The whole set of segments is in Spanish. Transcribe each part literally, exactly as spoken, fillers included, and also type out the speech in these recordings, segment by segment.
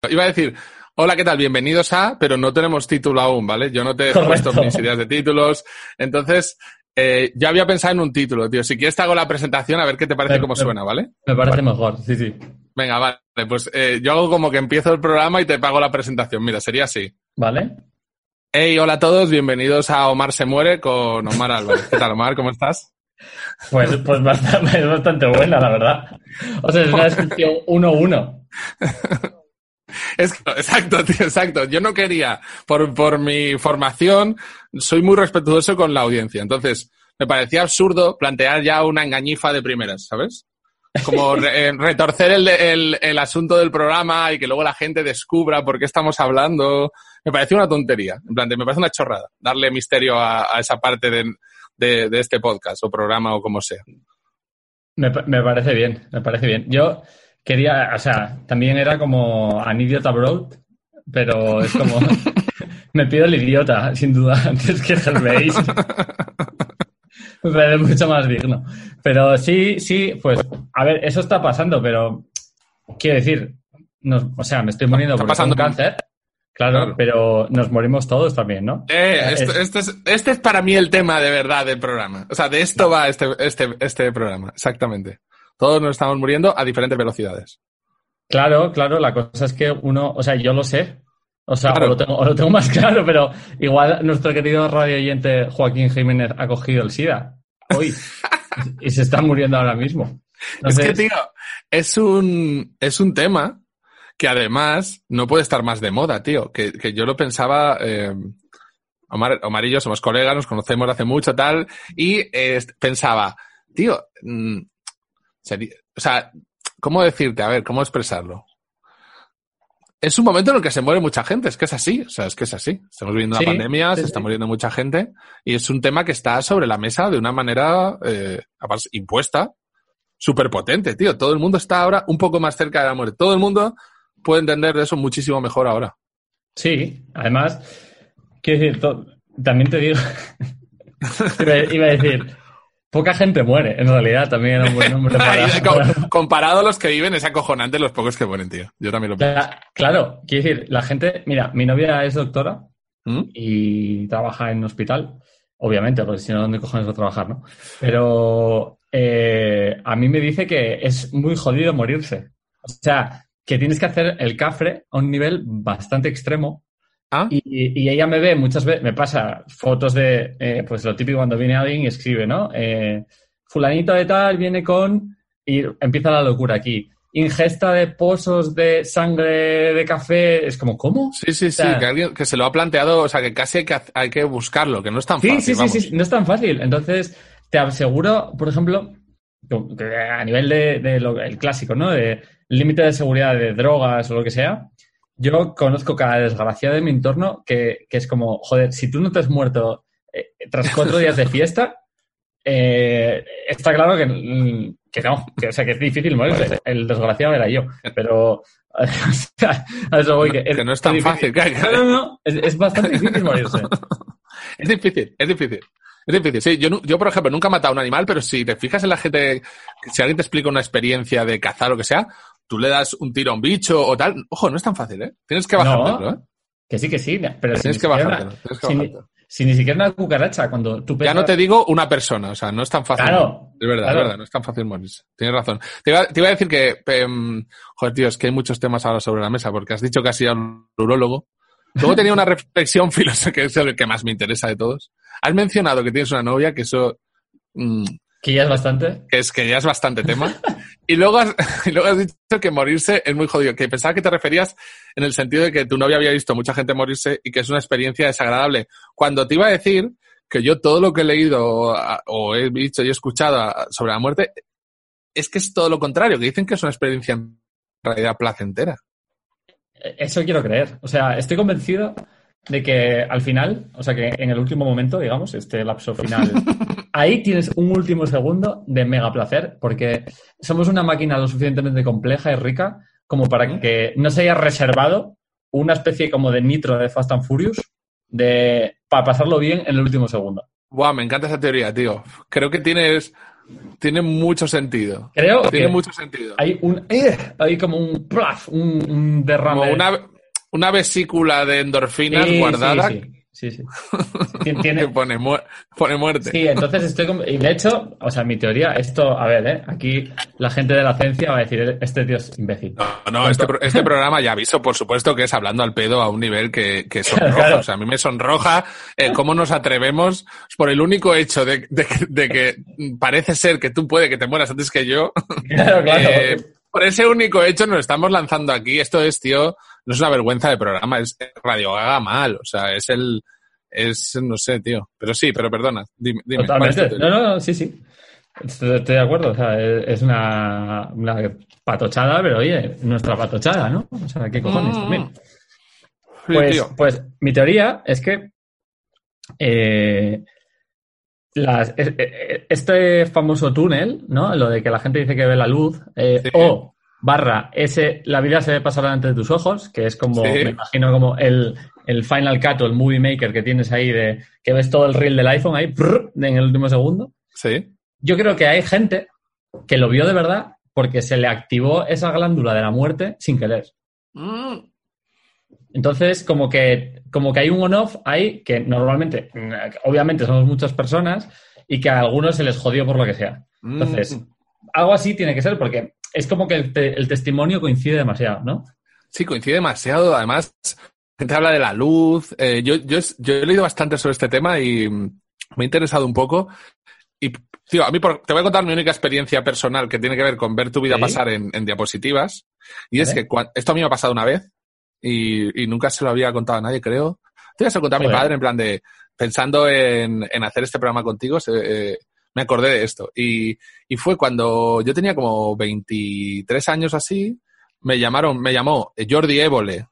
Iba a decir, hola, ¿qué tal? Bienvenidos a, pero no tenemos título aún, ¿vale? Yo no te he puesto mis ideas de títulos. Entonces, eh, ya había pensado en un título, tío. Si quieres te hago la presentación a ver qué te parece me, cómo me, suena, ¿vale? Me parece vale. mejor, sí, sí. Venga, vale. Pues eh, yo hago como que empiezo el programa y te pago la presentación. Mira, sería así. ¿Vale? Hey, hola a todos. Bienvenidos a Omar se muere con Omar Álvarez. ¿Qué tal, Omar? ¿Cómo estás? Pues, pues bastante, es bastante buena, la verdad. O sea, es una descripción uno uno. Es que, exacto, tío, exacto. Yo no quería, por, por mi formación, soy muy respetuoso con la audiencia. Entonces, me parecía absurdo plantear ya una engañifa de primeras, ¿sabes? Como re, retorcer el, el, el asunto del programa y que luego la gente descubra por qué estamos hablando. Me pareció una tontería. En plan, me parece una chorrada darle misterio a, a esa parte de, de, de este podcast o programa o como sea. Me, me parece bien, me parece bien. Yo quería, o sea, también era como An Idiot Abroad, pero es como, me pido el idiota, sin duda, antes que Gervais. Me parece mucho más digno. Pero sí, sí, pues, a ver, eso está pasando, pero quiero decir, nos, o sea, me estoy muriendo por un cáncer, claro, claro, pero nos morimos todos también, ¿no? Eh, esto, este, es, este es para mí el tema de verdad del programa. O sea, de esto va este, este, este programa, exactamente. Todos nos estamos muriendo a diferentes velocidades. Claro, claro, la cosa es que uno, o sea, yo lo sé. O sea, claro. o, lo tengo, o lo tengo más claro, pero igual nuestro querido radio oyente Joaquín Jiménez ha cogido el SIDA hoy y se está muriendo ahora mismo. Entonces... Es que, tío, es un, es un tema que además no puede estar más de moda, tío. Que, que yo lo pensaba... Eh, Omar, Omar y yo somos colegas, nos conocemos hace mucho, tal, y eh, pensaba, tío, mmm, sería, o sea, ¿cómo decirte? A ver, ¿cómo expresarlo? Es un momento en el que se muere mucha gente, es que es así, o sea, es que es así. Estamos viviendo una sí, pandemia, sí, se está sí. muriendo mucha gente, y es un tema que está sobre la mesa de una manera eh, impuesta, súper potente, tío. Todo el mundo está ahora un poco más cerca de la muerte. Todo el mundo puede entender de eso muchísimo mejor ahora. Sí, además, quiero decir, to- también te digo, iba, iba a decir, poca gente muere, en realidad, también era un buen nombre para... Com- comparado a los que viven, es acojonante los pocos que mueren, tío. Yo también lo pienso. Claro, quiero decir, la gente... Mira, mi novia es doctora ¿Mm? y trabaja en un hospital, obviamente, porque si no, ¿dónde cojones va a trabajar, no? Pero eh, a mí me dice que es muy jodido morirse. O sea, que tienes que hacer el cafre a un nivel bastante extremo. ¿Ah? Y, y ella me ve muchas veces, me pasa fotos de, eh, pues lo típico cuando viene alguien y escribe, ¿no? Eh, fulanito de tal viene con... Y empieza la locura aquí. Ingesta de pozos de sangre de café. Es como, ¿cómo? Sí, sí, sí, o sea, que alguien que se lo ha planteado, o sea, que casi hay que, hay que buscarlo, que no es tan sí, fácil. Sí, sí, vamos. sí, sí, no es tan fácil. Entonces, te aseguro, por ejemplo, que a nivel de, de lo, el clásico, ¿no? De límite de seguridad de drogas o lo que sea. Yo conozco cada desgracia de mi entorno que, que es como, joder, si tú no te has muerto eh, tras cuatro días de fiesta, eh, está claro que, que no, que, o sea, que es difícil morirse. El desgraciado era yo, pero o sea, a eso voy. Que, que es, no es tan es fácil. Que, no, no, no, es, es bastante difícil morirse. Es difícil, es difícil. Es difícil, sí. Yo, yo, por ejemplo, nunca he matado a un animal, pero si te fijas en la gente, si alguien te explica una experiencia de cazar o lo que sea, tú le das un tiro a un bicho o tal. Ojo, no es tan fácil, ¿eh? Tienes que bajártelo, no, ¿eh? Que sí, que sí. Pero, pero si tienes, que bajártelo, una, tienes que si, bajártelo. Si ni siquiera una cucaracha, cuando tú pesas... Ya no te digo una persona, o sea, no es tan fácil. Claro. Es verdad, claro. es verdad, no es tan fácil morirse. Tienes razón. Te iba, te iba a decir que, um, joder, tío, es que hay muchos temas ahora sobre la mesa, porque has dicho que has ido al urólogo. Luego tenía una reflexión filosófica, que es el que más me interesa de todos. Has mencionado que tienes una novia, que eso... Mmm, que ya es bastante. Que es que ya es bastante tema. Y luego, has, y luego has dicho que morirse es muy jodido. Que pensaba que te referías en el sentido de que tu novia había visto mucha gente morirse y que es una experiencia desagradable. Cuando te iba a decir que yo todo lo que he leído o, o he dicho y he escuchado sobre la muerte es que es todo lo contrario, que dicen que es una experiencia en realidad placentera. Eso quiero creer. O sea, estoy convencido de que al final, o sea, que en el último momento, digamos, este lapso final, ahí tienes un último segundo de mega placer, porque somos una máquina lo suficientemente compleja y rica como para que no se haya reservado una especie como de nitro de Fast and Furious de para pasarlo bien en el último segundo. Buah, me encanta esa teoría, tío. Creo que tienes... tiene mucho sentido. Creo tiene que mucho sentido. Hay un, eh, hay como un plaf, un, un derrame. Como una, una vesícula de endorfinas sí, guardada. Sí, sí. Sí, sí. Tiene... que pone, mu pone muerte. Sí, entonces estoy... Con... Y de hecho, o sea, mi teoría, esto, a ver, ¿eh? Aquí la gente de la ciencia va a decir, este tío es imbécil. No, no, este, pro este programa ya aviso, por supuesto, que es hablando al pedo a un nivel que, que sonroja. Claro. O sea, a mí me sonroja eh, cómo nos atrevemos por el único hecho de, de, de que parece ser que tú puede que te mueras antes que yo. Claro, claro. Eh, por ese único hecho nos estamos lanzando aquí. Esto es, tío, no es una vergüenza de programa, es Radio Gaga mal. O sea, es el... Es, no sé, tío. Pero sí, pero perdona. Dime, dime. Totalmente. No, no, no, sí, sí. Estoy, estoy de acuerdo. O sea, es, es una, una patochada, pero oye, nuestra patochada, ¿no? O sea, ¿qué cojones mm. también? Sí, pues, tío. pues mi teoría es que eh, las, este famoso túnel, ¿no? Lo de que la gente dice que ve la luz, eh, sí. o barra, ese, la vida se ve pasar delante de tus ojos, que es como, sí. me imagino como el, el Final Cut o el Movie Maker que tienes ahí, de que ves todo el reel del iPhone ahí, prrr, en el último segundo. Sí. Yo creo que hay gente que lo vio de verdad porque se le activó esa glándula de la muerte sin querer. Mm. Entonces, como que, como que hay un on-off ahí que normalmente, obviamente somos muchas personas y que a algunos se les jodió por lo que sea. Entonces, mm. algo así tiene que ser porque es como que el, te, el testimonio coincide demasiado, ¿no? Sí, coincide demasiado. Además, la gente habla de la luz. Eh, yo, yo, yo he leído bastante sobre este tema y me he interesado un poco. Y, tío, a mí por, te voy a contar mi única experiencia personal que tiene que ver con ver tu vida ¿sí? pasar en, en diapositivas. Y ¿Eh? es que cuando, esto a mí me ha pasado una vez y, y nunca se lo había contado a nadie, creo. Te voy a contar a mi padre en plan de, pensando en, en hacer este programa contigo, se, eh, me acordé de esto. Y, y fue cuando yo tenía como veintitrés años así, me llamaron, me llamó Jordi Évole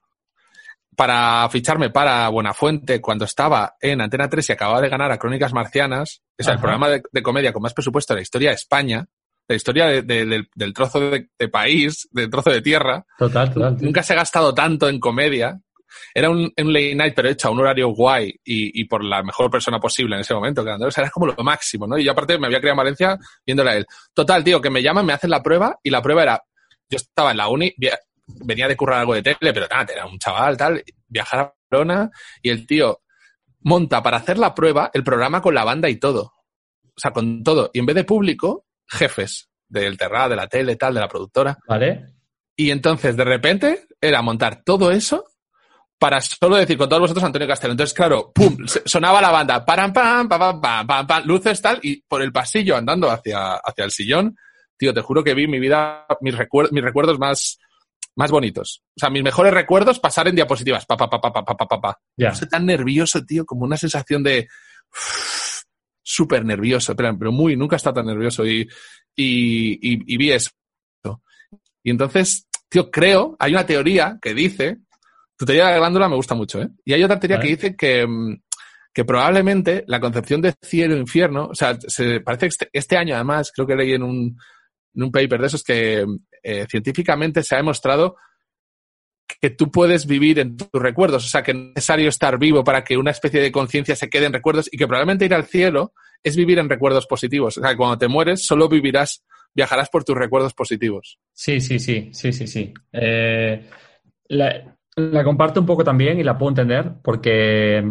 para ficharme para Buenafuente cuando estaba en Antena tres y acababa de ganar a Crónicas Marcianas, o sea, el programa de, de comedia con más presupuesto de la historia de España, la historia de, de, del, del trozo de, de país, del trozo de tierra. Total, total. Tío. Nunca se ha gastado tanto en comedia. Era un, un late night, pero hecho a un horario guay y, y por la mejor persona posible en ese momento. Que o sea, era como lo máximo, ¿no? Y yo aparte me había criado en Valencia viéndole a él. Total, tío, que me llaman, me hacen la prueba y la prueba era... Yo estaba en la uni, venía de currar algo de tele, pero nada, era un chaval, tal, viajar a Barcelona y el tío monta para hacer la prueba el programa con la banda y todo. O sea, con todo. Y en vez de público, jefes del Terra, de la tele, tal, de la productora. Vale. Y entonces, de repente, era montar todo eso para solo decir con todos vosotros Antonio Castelo. Entonces, claro, pum, sonaba la banda, pam, pam, pam, pam, pam, pam, pam, luces, tal, y por el pasillo andando hacia, hacia el sillón, tío, te juro que vi mi vida, mis, recuer mis recuerdos más, más bonitos. O sea, mis mejores recuerdos pasar en diapositivas, pa, pa, pa, pa, pa, pa, pa, pa. Yeah. No sé, tan nervioso, tío, como una sensación de súper nervioso, pero, pero muy, nunca he estado tan nervioso y, y, y, y vi eso. Y entonces, tío, creo, hay una teoría que dice, tu teoría de la glándula me gusta mucho, ¿eh? Y hay otra teoría ¿vale? que dice que, que probablemente la concepción de cielo e infierno, o sea, se, parece que este, este año además, creo que leí en un, en un paper de esos que eh, científicamente se ha demostrado que tú puedes vivir en tus recuerdos, o sea, que no es necesario estar vivo para que una especie de conciencia se quede en recuerdos y que probablemente ir al cielo es vivir en recuerdos positivos. O sea, que cuando te mueres solo vivirás, viajarás por tus recuerdos positivos. Sí, sí, sí, sí, sí, sí. Eh, la, la comparto un poco también y la puedo entender porque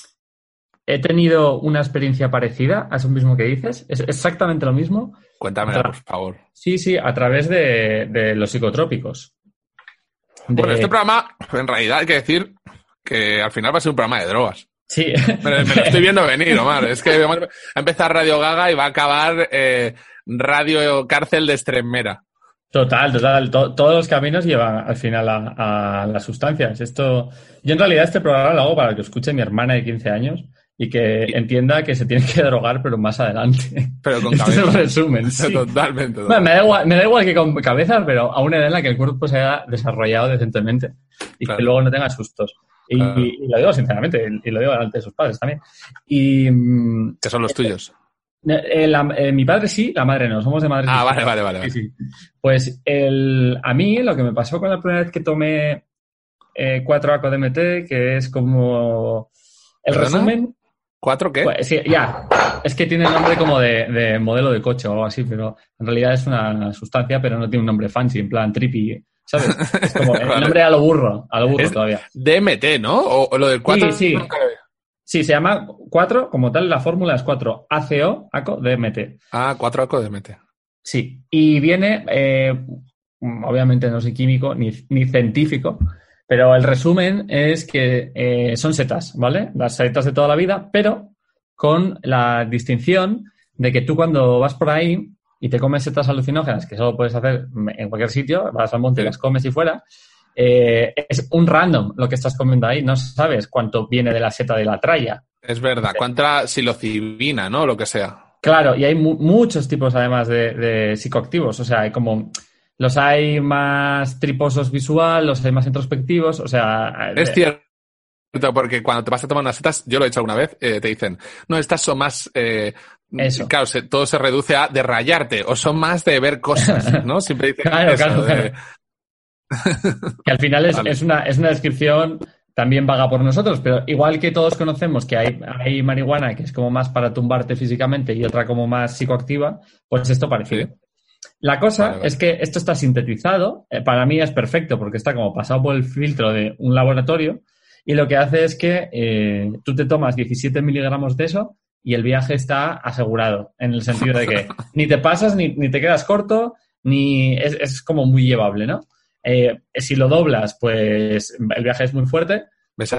he tenido una experiencia parecida a eso mismo que dices. Es exactamente lo mismo. Cuéntamela, por favor. Sí, sí, a través de, de los psicotrópicos. De... Bueno, este programa, en realidad hay que decir que al final va a ser un programa de drogas. Sí. Me, me lo estoy viendo venir, Omar. Es que va a empezar Radio Gaga y va a acabar eh, Radio Cárcel de Extremera. Total, total. To todos los caminos llevan al final a, a las sustancias. Esto, yo en realidad este programa lo hago para que escuche mi hermana de quince años y que entienda que se tiene que drogar, pero más adelante. Pero con cabeza. cabeza. Es el resumen, sí. Totalmente. totalmente. Bueno, me, da igual, me da igual que con cabezas, pero a una edad en la que el cuerpo se haya desarrollado decentemente y claro. que luego no tenga sustos. Y, claro. y, y lo digo sinceramente, y, y lo digo delante de sus padres también. Y, ¿qué son los tuyos? Eh, la, eh, mi padre sí, la madre no, somos de madres. Ah, vale, vale, vale. Sí, sí. Pues el, a mí lo que me pasó con la primera vez que tomé eh, cuatro A C O D M T, que es como el ¿Perdona? resumen. ¿Cuatro qué? Pues, sí, ya. Es que tiene nombre como de, de modelo de coche o algo así, pero en realidad es una sustancia, pero no tiene un nombre fancy, en plan trippy, ¿sabes? Es como el Vale. nombre a lo burro, a lo burro Es todavía. D M T, ¿no? O, o lo del cuatro. Sí, sí. Sí, se llama cuatro, como tal, la fórmula es cuatro A C O, A C O, D M T. Ah, cuatro A C O D M T. Sí, y viene, eh, obviamente no soy químico ni, ni científico, pero el resumen es que eh, son setas, ¿vale? Las setas de toda la vida, pero con la distinción de que tú cuando vas por ahí y te comes setas alucinógenas, que solo puedes hacer en cualquier sitio, vas al monte y las comes y fuera, eh, es un random lo que estás comiendo ahí, no sabes cuánto viene de la seta de la tralla. Es verdad, cuánta psilocibina, ¿no? Lo que sea. Claro, y hay mu- muchos tipos además de, de psicoactivos, o sea, hay como... Los hay más triposos visual, los hay más introspectivos, o sea... Es cierto, porque cuando te vas a tomar unas setas, yo lo he hecho alguna vez, eh, te dicen, no, estas son más... Eh, Eso. Claro, se, todo se reduce a de rayarte, o son más de ver cosas, ¿no? Siempre dicen Claro, eso, claro, de... claro. Que al final es, Vale. es, una, es una descripción también vaga por nosotros, pero igual que todos conocemos que hay, hay marihuana que es como más para tumbarte físicamente y otra como más psicoactiva, pues esto parecido. Sí. La cosa Vale, vale. es que esto está sintetizado, eh, para mí es perfecto porque está como pasado por el filtro de un laboratorio y lo que hace es que eh, tú te tomas diecisiete miligramos de eso y el viaje está asegurado, en el sentido de que ni te pasas ni, ni te quedas corto, ni es, es como muy llevable, ¿no? Eh, si lo doblas, pues el viaje es muy fuerte, ¿Ves?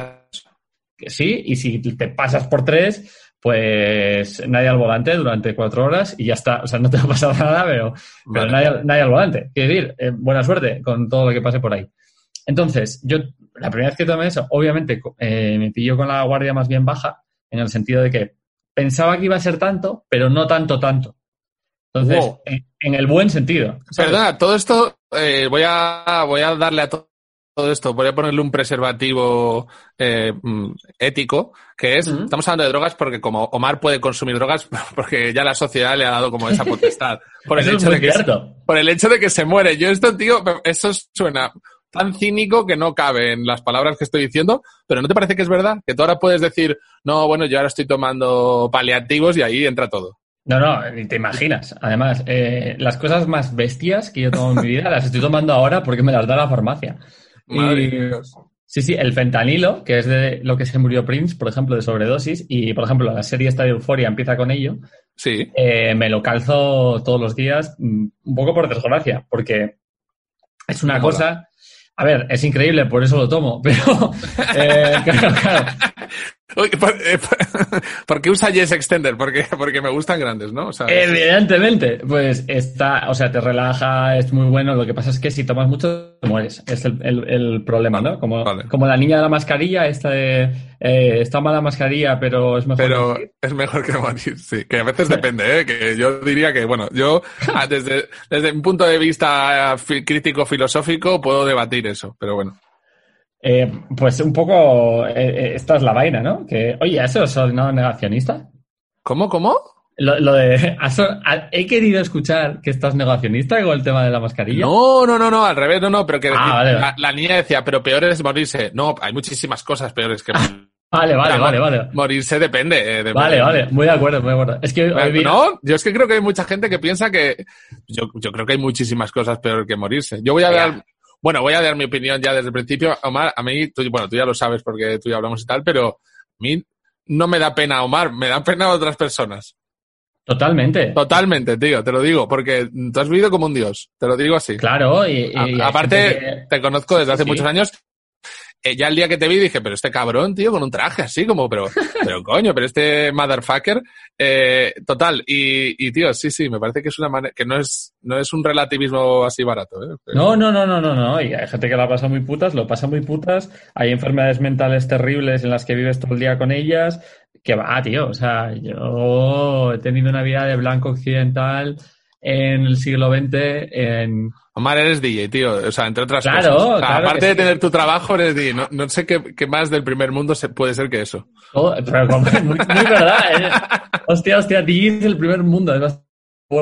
que sí, y si te pasas por tres, pues nadie al volante durante cuatro horas y ya está. O sea, no te va a pasar nada, pero, pero Vale. nadie, nadie al volante. Quiero decir, eh, buena suerte con todo lo que pase por ahí. Entonces, yo, la primera vez que tomé eso, obviamente eh, me pilló con la guardia más bien baja, en el sentido de que pensaba que iba a ser tanto, pero no tanto, tanto. Entonces, Wow. en, en el buen sentido. ¿sabes? Perdona, todo esto, eh, voy a voy a darle a to- todo esto, voy a ponerle un preservativo eh, mm, ético, que es, Ujú. estamos hablando de drogas porque como Omar puede consumir drogas, porque ya la sociedad le ha dado como esa potestad. Por el Eso es hecho muy de que se- cierto. por el hecho de que se muere. Yo esto, tío, eso suena tan cínico que no cabe en las palabras que estoy diciendo, pero ¿no te parece que es verdad? Que tú ahora puedes decir, no, bueno, yo ahora estoy tomando paliativos y ahí entra todo. No, no, ni te imaginas. Además, eh, las cosas más bestias que yo tomo en mi vida las estoy tomando ahora porque me las da la farmacia. Madre Y de Dios. sí, sí, el fentanilo, que es de lo que se murió Prince, por ejemplo, de sobredosis, y por ejemplo, la serie esta de Euphoria empieza con ello, Sí. eh, me lo calzo todos los días, mm, un poco por desgracia, porque es una Mola. cosa... A ver, es increíble, por eso lo tomo, pero... eh, claro, claro. Uy, ¿por, eh, ¿por qué usa Yes Extender? Porque, porque me gustan grandes, ¿no? O sea, Evidentemente, pues está, o sea, te relaja, es muy bueno. Lo que pasa es que si tomas mucho, te mueres. Es el, el, el problema, ¿no? Como, Vale. como la niña de la mascarilla, esta de, eh, está mala mascarilla, pero es mejor. pero que- es mejor que morir, sí. Que a veces depende, ¿eh? Que yo diría que, bueno, yo ah, desde, desde un punto de vista fi- crítico filosófico puedo debatir eso, pero bueno. Eh, pues un poco, eh, eh, esta es la vaina, ¿no? Que, oye, ¿eso es no negacionista? ¿Cómo, cómo? Lo, lo de, ¿has- ha- he querido escuchar que estás negacionista con el tema de la mascarilla. No, no, no, no, al revés, no, no, pero que Ah, vale, la, vale. la niña decía, pero peor es morirse. No, hay muchísimas cosas peores que morirse. Vale, vale, Mo- vale, vale. Morirse depende. Eh, de Vale, vale, muy de acuerdo, muy de acuerdo. Es que hoy vi- No, yo es que creo que hay mucha gente que piensa que... Yo, yo creo que hay muchísimas cosas peor que morirse. Yo voy a Ya. dar... Bueno, voy a dar mi opinión ya desde el principio. Omar, a mí, tú, bueno, tú ya lo sabes porque tú ya hablamos y tal, pero a mí no me da pena Omar, me da pena a otras personas. Totalmente. Totalmente, tío, te lo digo, porque tú has vivido como un dios, te lo digo así. Claro, y, y A- hay aparte, gente que- te conozco desde Sí, hace sí. muchos años. Eh, ya el día que te vi dije, pero este cabrón, tío, con un traje así como, pero, pero coño, pero este motherfucker, eh, total, y, y tío, sí, sí, me parece que es una manera, que no es, no es un relativismo así barato, ¿eh? No, no, no, no, no, no. Y hay gente que la pasa muy putas, lo pasa muy putas. Hay enfermedades mentales terribles en las que vives todo el día con ellas. Que va, tío. O sea, yo he tenido una vida de blanco occidental en el siglo veinte en... Omar, eres D J, tío, o sea, entre otras Claro, cosas. O sea, claro aparte que de sí. tener tu trabajo, eres D J. No, no sé qué, qué más del primer mundo se puede ser que eso. todo- pero como- muy, muy verdad, ¿eh? Hostia, hostia, D J es el primer mundo. Es bastante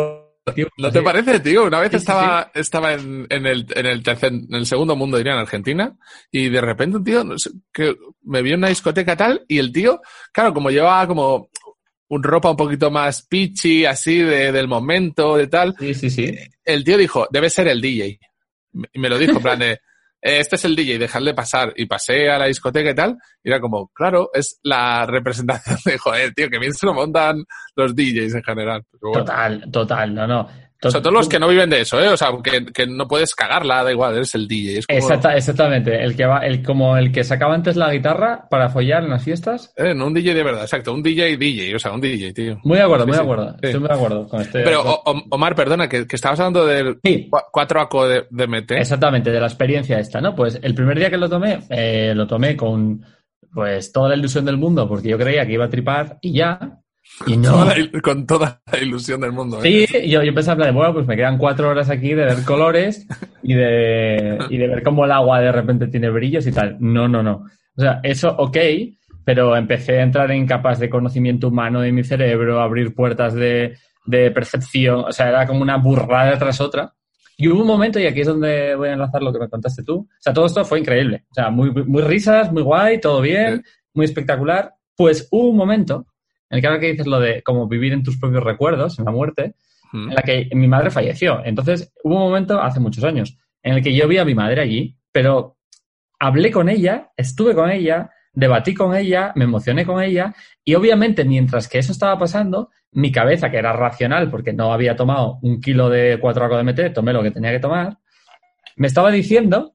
tío. ¿No te parece, tío? Una vez Sí, sí, estaba, sí. estaba en, en, el, en, el tercer, en el segundo mundo, diría, en Argentina, y de repente un tío no sé, que me vio en una discoteca tal, y el tío, claro, como llevaba como un ropa un poquito más pitchy, así, de, del momento, de tal, Sí, sí, sí. el tío dijo, debe ser el D J. Y me lo dijo, en plan de, eh, este es el D J, dejadle pasar. Y pasé a la discoteca y tal, y era como, claro, es la representación de, joder, tío, que bien se lo montan los D Js en general. Pero bueno. Total, total, no, no. Tot- Sobre todo los que no viven de eso, ¿eh? O sea, que, que no puedes cagarla, da igual, eres el D J. Es como, Exacta, exactamente. El que va, el, como el que sacaba antes la guitarra para follar en las fiestas. eh, no un D J de verdad, exacto, un D J D J, o sea, un D J, tío. Muy de acuerdo, Sí, muy de sí, acuerdo. sí. Estoy muy de acuerdo con este. Pero, o- o- Omar, perdona, que, que estabas hablando del Sí. cuatro A C O de, de Mete. Exactamente, de la experiencia esta, ¿no? Pues el primer día que lo tomé, eh, lo tomé con pues toda la ilusión del mundo, porque yo creía que iba a tripar y ya. Y no. Toda la il- con toda la ilusión del mundo, ¿eh? Sí, yo, yo pensaba, en plan de, bueno, pues me quedan cuatro horas aquí de ver colores y de, y de ver cómo el agua de repente tiene brillos y tal. No, no, no. O sea, eso, ok, pero empecé a entrar en capas de conocimiento humano de mi cerebro, abrir puertas de, de percepción. O sea, era como una burrada tras otra. Y hubo un momento, y aquí es donde voy a enlazar lo que me contaste tú. O sea, todo esto fue increíble. O sea, muy, muy risas, muy guay, todo bien, Sí. muy espectacular. Pues hubo un momento en el que ahora que dices lo de como vivir en tus propios recuerdos, en la muerte, Mm. en la que mi madre falleció. Entonces, hubo un momento, hace muchos años, en el que yo vi a mi madre allí, pero hablé con ella, estuve con ella, debatí con ella, me emocioné con ella, y obviamente, mientras que eso estaba pasando, mi cabeza, que era racional, porque no había tomado un kilo de cuatro A C O de M T, tomé lo que tenía que tomar, me estaba diciendo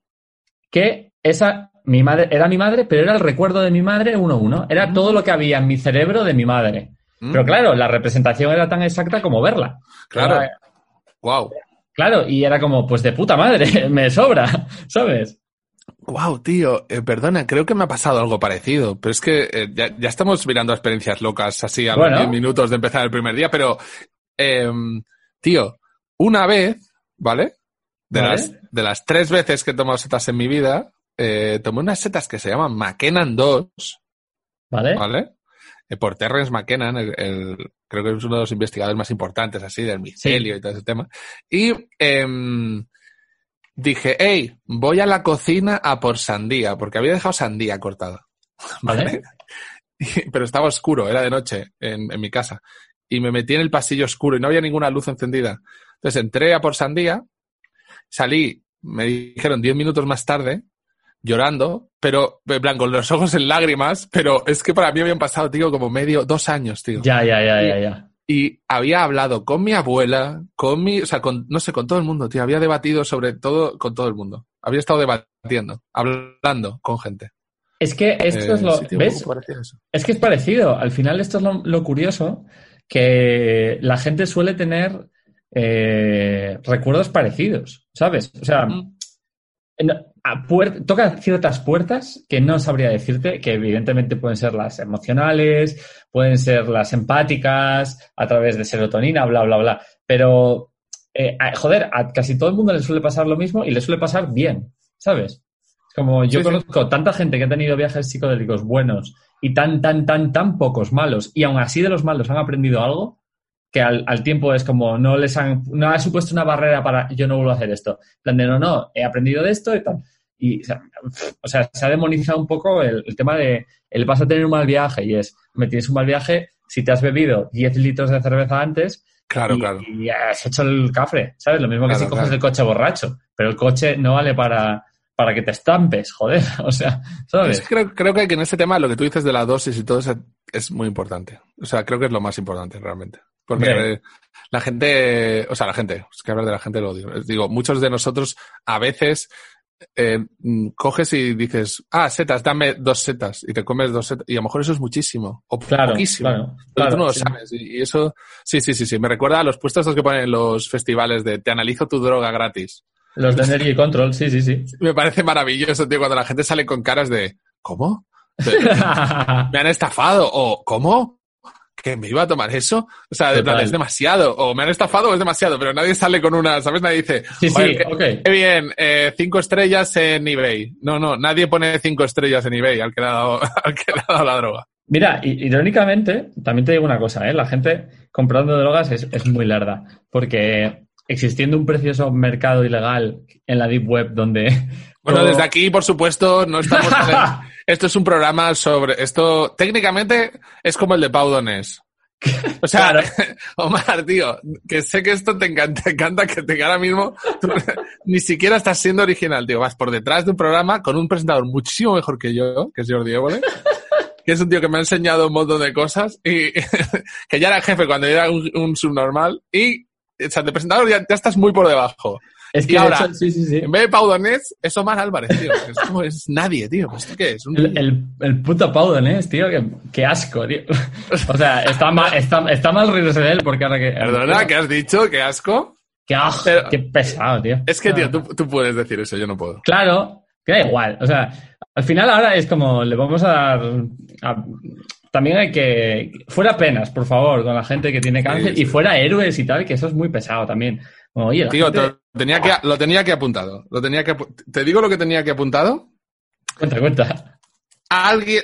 que esa... Mi madre, era mi madre, pero era el recuerdo de mi madre uno a uno. Era todo lo que había en mi cerebro de mi madre. Mm. Pero claro, la representación era tan exacta como verla. Claro. Era- Wow. claro, y era como, pues de puta madre, me sobra, ¿sabes? Wow, tío, eh, perdona, creo que me ha pasado algo parecido, pero es que eh, ya, ya estamos mirando experiencias locas así a los Bueno. diez minutos de empezar el primer día, pero, eh, tío, una vez, ¿vale? De, Vale. las, de las tres veces que he tomado setas en mi vida, eh, tomé unas setas que se llaman McKennan dos, ¿Vale? ¿vale? Eh, por Terrence McKennan, el, el- creo que es uno de los investigadores más importantes así del micelio Sí. y todo ese tema. Y em, dije, hey, voy a la cocina a por sandía, porque había dejado sandía cortada. ¿Vale? Y- Pero estaba oscuro, era de noche en, en mi casa. Y me metí en el pasillo oscuro y no había ninguna luz encendida. Entonces entré a por sandía, salí, me dijeron diez minutos más tarde, llorando, pero en plan, con los ojos en lágrimas, pero es que para mí habían pasado, tío, como medio, dos años, tío. Ya, ya, ya, ya, ya. Y había hablado con mi abuela, con mi, o sea, con, no sé, con todo el mundo, tío. Había debatido sobre todo con todo el mundo. Había estado debatiendo, hablando con gente. Es que esto Eh, es lo... sí, tío, un ¿ves? poco parecido a eso. Es que es parecido. Al final esto es lo, lo curioso, que la gente suele tener eh, recuerdos parecidos, ¿sabes? O sea, Mm. no, a puer- toca ciertas puertas que no sabría decirte, que evidentemente pueden ser las emocionales, pueden ser las empáticas, a través de serotonina, bla, bla, bla. Pero, eh, a- joder, a casi todo el mundo le suele pasar lo mismo y le suele pasar bien, ¿sabes? Es como yo Sí, sí. conozco tanta gente que ha tenido viajes psicodélicos buenos y tan, tan, tan, tan pocos malos, y aún así de los malos han aprendido algo, que al, al tiempo es como no les han, no ha supuesto una barrera para yo no vuelvo a hacer esto. En plan de no, no, he aprendido de esto y tal. Y, o sea, o sea, se ha demonizado un poco el, el tema de el vas a tener un mal viaje, y es, me tienes un mal viaje si te has bebido diez litros de cerveza antes Claro, y, claro. y has hecho el cafre, ¿sabes? Lo mismo que Claro, si coges claro. el coche borracho, pero el coche no vale para, para que te estampes, joder, o sea, ¿sabes? Es que creo, creo que en ese tema lo que tú dices de la dosis y todo eso es muy importante. O sea, creo que es lo más importante realmente. Porque Hombre. eh, la gente, o sea, la gente, es que hablar de la gente lo digo. Digo, muchos de nosotros a veces eh, mm, coges y dices, ah, setas, dame dos setas, y te comes dos setas, y a lo mejor eso es muchísimo, o Claro, poquísimo. claro, Pero claro, tú no lo sí. sabes. Y, y eso, sí, sí, sí, sí. Me recuerda a los puestos estos que ponen en los festivales de te analizo tu droga gratis. Los de Energy Control, sí, sí, sí. Me parece maravilloso, tío, cuando la gente sale con caras de, ¿cómo? De- me han estafado, o ¿cómo? ¿Que me iba a tomar eso? O sea, de Total. plan, es demasiado, o me han estafado o es demasiado, pero nadie sale con una, ¿sabes? Nadie dice, Sí, "Joder, sí, qué, ok. qué bien, eh, cinco estrellas en eBay". No, no, nadie pone cinco estrellas en eBay al que le ha dado, al que le ha dado la droga. Mira, irónicamente, también te digo una cosa, ¿eh? La gente comprando drogas es, es muy lerda, porque existiendo un precioso mercado ilegal en la Deep Web donde... Bueno, todo... desde aquí, por supuesto, no estamos... Esto es un programa sobre... Esto técnicamente es como el de Pau Donés. O sea, claro. Omar, tío, que sé que esto te encanta, te encanta que te ahora mismo tú, ni siquiera estás siendo original, tío. Vas por detrás de un programa con un presentador muchísimo mejor que yo, que es Jordi Évole, que es un tío que me ha enseñado un montón de cosas y que ya era jefe cuando era un, un subnormal y, o sea, de presentador ya, ya estás muy por debajo. Es que y ahora, hecho, sí, sí, sí. en vez de Pau Donés, es Omar Álvarez, tío. Es como es nadie, tío. ¿Esto qué es? Un... El, el, el puto Pau Donés, tío. Qué, qué asco, tío. O sea, está mal, está, está mal reírse de él porque ahora que... Perdona, tío, ¿qué has dicho? ¿Qué asco? Qué, oh, Pero, qué pesado, tío. Es que, tío, tú, tú puedes decir eso, yo no puedo. Claro, que da igual. O sea, al final ahora es como le vamos a dar... A, también hay que... Fuera penas, por favor, con la gente que tiene cáncer sí, sí. y fuera héroes y tal, que eso es muy pesado también. Oye, tío, gente... te, tenía que, lo tenía que apuntado. Lo tenía que, ¿te digo lo que tenía que apuntado? Cuenta, cuenta. Alguien...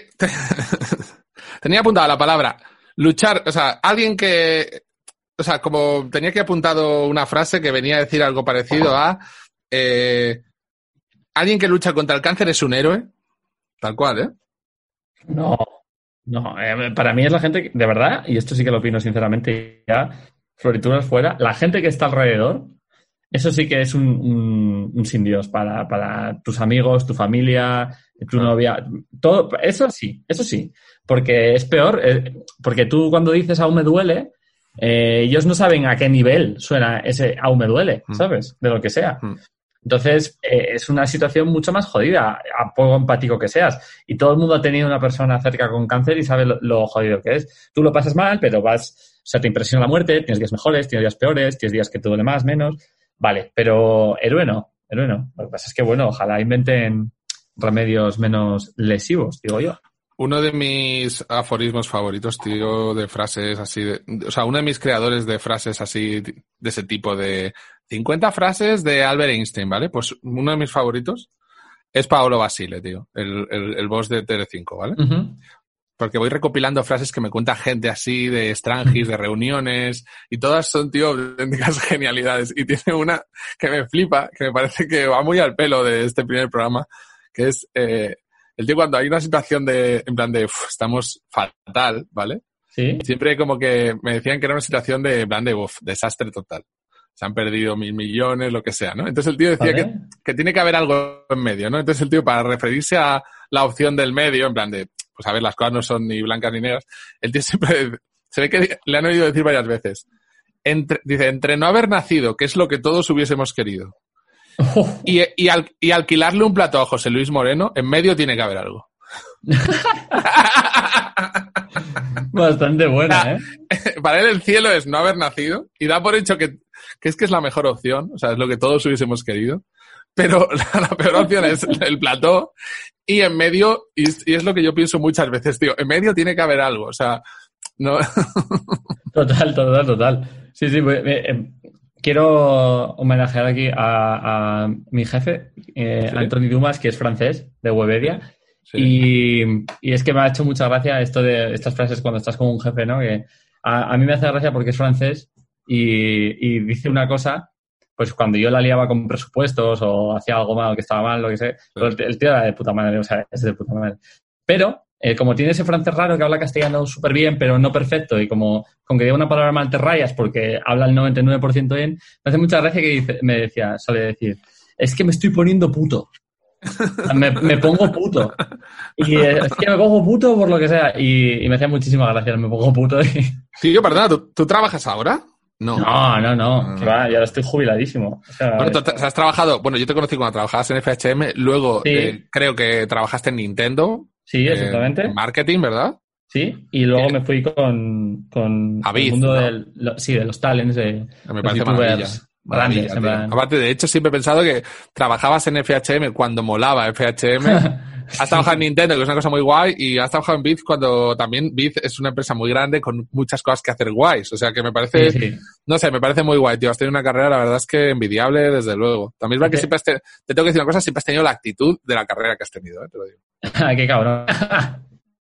tenía apuntado la palabra luchar, o sea, alguien que... O sea, como tenía que apuntado una frase que venía a decir algo parecido a... Eh, alguien que lucha contra el cáncer es un héroe. Tal cual, ¿eh? No, no. Eh, para mí es la gente, que, de verdad, y esto sí que lo opino sinceramente, ya, florituras fuera, la gente que está alrededor, eso sí que es un, un, un sin Dios para, para tus amigos, tu familia, tu novia, todo, eso sí, eso sí, porque es peor, eh, porque tú cuando dices aún me duele, eh, ellos no saben a qué nivel suena ese aún me duele, ¿sabes? De lo que sea. Entonces, eh, es una situación mucho más jodida, a poco empático que seas. Y todo el mundo ha tenido una persona cerca con cáncer y sabe lo, lo jodido que es. Tú lo pasas mal, pero vas, o sea, te impresiona la muerte, tienes días mejores, tienes días peores, tienes días que te duele más, menos. Vale, pero héroe no, héroe no. Lo que pasa es que, bueno, ojalá inventen remedios menos lesivos, digo yo. Uno de mis aforismos favoritos, tío, de frases así, de, o sea, uno de mis creadores de frases así, de ese tipo de cincuenta frases de Albert Einstein, ¿vale? Pues uno de mis favoritos es Paolo Basile, tío, el, el, el boss de Telecinco, ¿vale? Uh-huh. Porque voy recopilando frases que me cuenta gente así de Strangis, de reuniones, y todas son, tío, auténticas genialidades. Y tiene una que me flipa, que me parece que va muy al pelo de este primer programa, que es... Eh, el tío cuando hay una situación de, en plan de, uf, estamos fatal, ¿vale? Sí. Siempre como que me decían que era una situación de, en plan de, uf, desastre total. Se han perdido mil millones, lo que sea, ¿no? Entonces el tío decía que, que tiene que haber algo en medio, ¿no? Entonces el tío, para referirse a la opción del medio, en plan de, pues a ver, las cosas no son ni blancas ni negras, el tío siempre, se ve que le han oído decir varias veces, entre, dice, entre no haber nacido, que es lo que todos hubiésemos querido, Oh. Y, y, al, y alquilarle un plato a José Luis Moreno, en medio tiene que haber algo. Bastante buena, ¿eh? Para él el cielo es no haber nacido y da por hecho que, que es que es la mejor opción, o sea, es lo que todos hubiésemos querido, pero la, la peor opción es el plató y en medio, y, y es lo que yo pienso muchas veces, tío, en medio tiene que haber algo, o sea, no... Total, total, total. Sí, sí, pues, eh, quiero homenajear aquí a, a mi jefe, eh, ¿Sí? Antoni Dumas, que es francés, de Webedia. Sí. Y, y es que me ha hecho mucha gracia esto de estas frases cuando estás con un jefe, ¿no? Que a, a mí me hace gracia porque es francés y, y dice una cosa, pues cuando yo la liaba con presupuestos o hacía algo mal, que estaba mal, lo que sé, sí. Pero el, el tío era de puta madre, o sea, es de puta madre. Pero... Eh, como tiene ese francés raro que habla castellano súper bien, pero no perfecto, y como con que diga una palabra mal te rayas porque habla el noventa y nueve por ciento bien, me hace mucha gracia que dice, me decía, sale a decir, es que me estoy poniendo puto. Me, me pongo puto. Y eh, es que me pongo puto por lo que sea. Y, y me hacía muchísima gracia, me pongo puto. Y... Sí, yo, perdona, ¿tú, ¿tú trabajas ahora? No, no, no, no. no. Va, ya estoy jubiladísimo. O sea, bueno, tú has trabajado, bueno, yo te conocí cuando trabajabas en F H M, luego sí. eh, creo que trabajaste en Nintendo. Sí, exactamente. Eh, marketing, ¿verdad? Sí, y luego eh, me fui con, con Aviz, el mundo ¿no? del, lo, sí, de los talents, de me parece maravilla. Grandes, maravilla Aparte, de hecho, siempre he pensado que trabajabas en F H M cuando molaba F H M. Has sí. trabajado en Nintendo, que es una cosa muy guay, y has trabajado en Biz cuando también Biz es una empresa muy grande con muchas cosas que hacer guays. O sea, que me parece, sí, sí. no sé, me parece muy guay, tío. Has tenido una carrera, la verdad es que envidiable, desde luego. También es verdad que siempre has te, te tengo que decir una cosa, siempre has tenido la actitud de la carrera que has tenido, ¿eh? Te lo digo. Qué cabrón.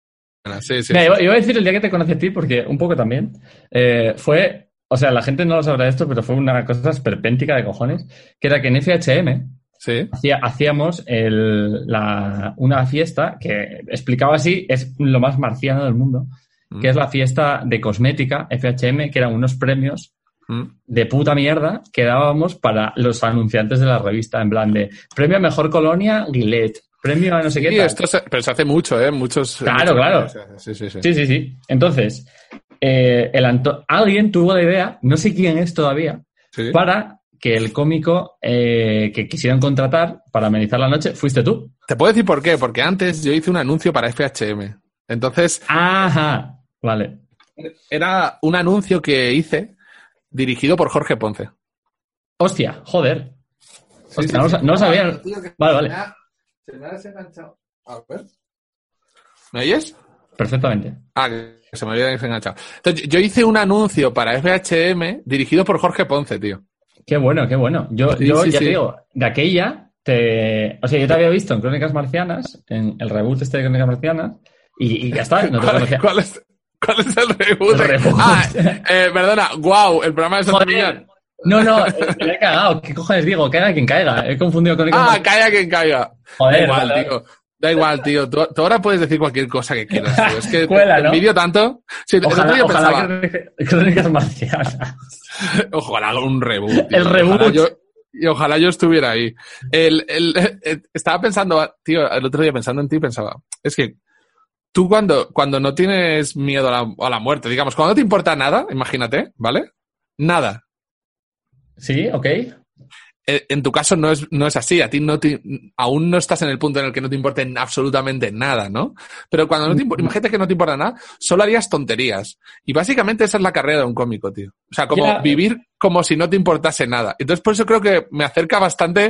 Sí, sí, Mira, sí. iba, iba a decir el día que te conocí a ti, porque un poco también, eh, fue, o sea, la gente no lo sabrá esto, pero fue una cosa esperpéntica de cojones, que era que en F H M Sí. hacía, hacíamos el, la, una fiesta que explicaba así, es lo más marciano del mundo, Mm. que es la fiesta de cosmética F H M, que eran unos premios Mm. de puta mierda que dábamos para los anunciantes de la revista, en plan de premio a mejor colonia Gillette, premio a no sé Sí, qué tal. esto se, pero se hace mucho, ¿eh? Muchos. Claro, muchos claro. años se hace. Sí, sí, sí. Sí, sí, sí. Entonces, eh, el Anto- alguien tuvo la idea, no sé quién es todavía, Sí. para que el cómico eh, que quisieran contratar para amenizar la noche fuiste tú. Te puedo decir por qué, porque antes yo hice un anuncio para F H M. Entonces, Ajá, vale. era un anuncio que hice dirigido por Jorge Ponce. Hostia, joder. Sí, Hostia, sí, no, lo sí. sa- no lo sabía. Tío, que Vale, se vale. me ha- Se me ha desenganchado. A ver. ¿Me oyes? Perfectamente. Ah, que se me había desenganchado. Entonces, yo hice un anuncio para F H M dirigido por Jorge Ponce, tío. Qué bueno, qué bueno. Yo, Sí, yo sí, ya sí. te digo, de aquella, te... o sea, yo te había visto en Crónicas Marcianas, en el reboot este de Crónicas Marcianas, y, y ya está, no te ¿Cuál, conocía. cuál es, ¿Cuál es el reboot? El reboot. Ah, eh, perdona, wow, el programa de Santillán. Joder. No, no, eh, me he cagado. ¿Qué cojones digo? Caiga quien caiga. He confundido Crónicas Ah, Marcianas. calla quien caiga. Joder, da igual, vale. tío. Da igual, tío. Tú, tú ahora puedes decir cualquier cosa que quieras, tío. Es que Cuela, te ¿no? envidio tanto. Sí, el otro Ojalá, día ojalá pensaba, que Crónicas Marcianas. ojalá un reboot, tío. El reboot. Ojalá yo, y ojalá yo estuviera ahí. El, el, el- estaba pensando, tío, el otro día pensando en ti, pensaba, es que tú cuando, cuando no tienes miedo a la, a la muerte, digamos, cuando no te importa nada, imagínate, ¿vale? Nada. Sí, ok. Eh, En tu caso no es, no es así, a ti no te, aún no estás en el punto en el que no te importe absolutamente nada, ¿no? Pero cuando no te importa, imagínate que no te importa nada, solo harías tonterías. Y básicamente esa es la carrera de un cómico, tío. O sea, como Ya. vivir como si no te importase nada. Entonces por eso creo que me acerca bastante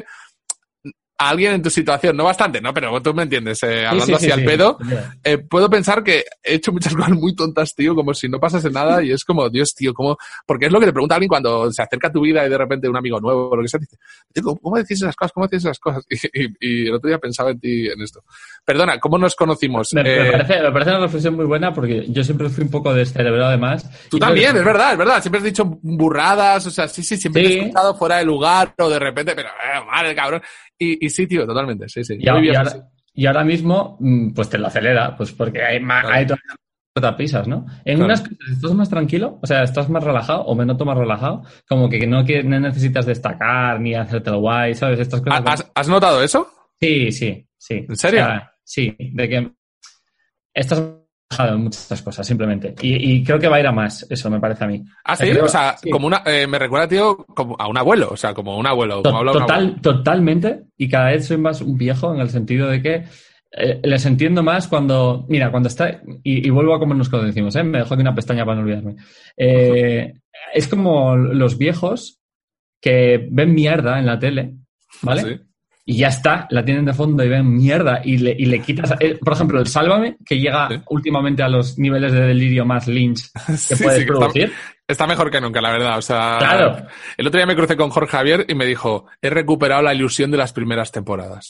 a alguien en tu situación, no bastante, ¿no? Pero tú me entiendes, eh, hablando Sí, sí, así sí, al sí. pedo, Ya. eh, puedo pensar que he hecho muchas cosas muy tontas, tío, como si no pasase nada y es como, Dios, tío, ¿cómo? Porque es lo que te pregunta alguien cuando se acerca a tu vida y de repente un amigo nuevo o lo que sea, dice, tío, ¿cómo, cómo decís esas cosas? ¿Cómo decís esas cosas? Y, y, y el otro día pensaba en ti en esto. Perdona, ¿cómo nos conocimos? Me, me Eh, parece, me parece una reflexión muy buena porque yo siempre fui un poco descerebrado además. Tú Y creo también, que- es verdad, es verdad. Siempre has dicho burradas, o sea, sí, sí, siempre Sí. te he escuchado fuera de lugar o de repente, pero, eh, madre, cabrón. Y, y sí, tío, totalmente, sí, sí. Y, Yo a- y vivía ahora, así. y ahora mismo, mm, pues te lo acelera, pues porque hay, ma- Claro. hay todas las pisas, ¿no? En Claro. unas cosas estás más tranquilo, o sea, estás más relajado o me noto más relajado, como que no, que no necesitas destacar ni hacértelo guay, ¿sabes? Estas cosas. ¿Has, has notado eso? Sí, sí, sí. ¿En serio? O sea, sí, de que estás relajado en muchas cosas, simplemente. Y, y creo que va a ir a más, eso me parece a mí. Ah, sí, Creo- o sea, sí. como una, eh, me recuerda, tío, como a un abuelo, o sea, como un abuelo, To- como habla un Total, abuelo. totalmente, y cada vez soy más un viejo en el sentido de que eh, les entiendo más cuando, mira, cuando está, y, y vuelvo a como nos decimos, ¿eh? Me dejo aquí una pestaña para no olvidarme. Eh, es como los viejos que ven mierda en la tele, ¿vale? Sí. Y ya está, la tienen de fondo y ven mierda y le, y le quitas, eh, por ejemplo, el Sálvame, que llega Sí. últimamente a los niveles de delirio más lynch que Sí, puedes sí, que producir. está, está mejor que nunca, la verdad. O sea, Claro. el otro día me crucé con Jorge Javier y me dijo, he recuperado la ilusión de las primeras temporadas.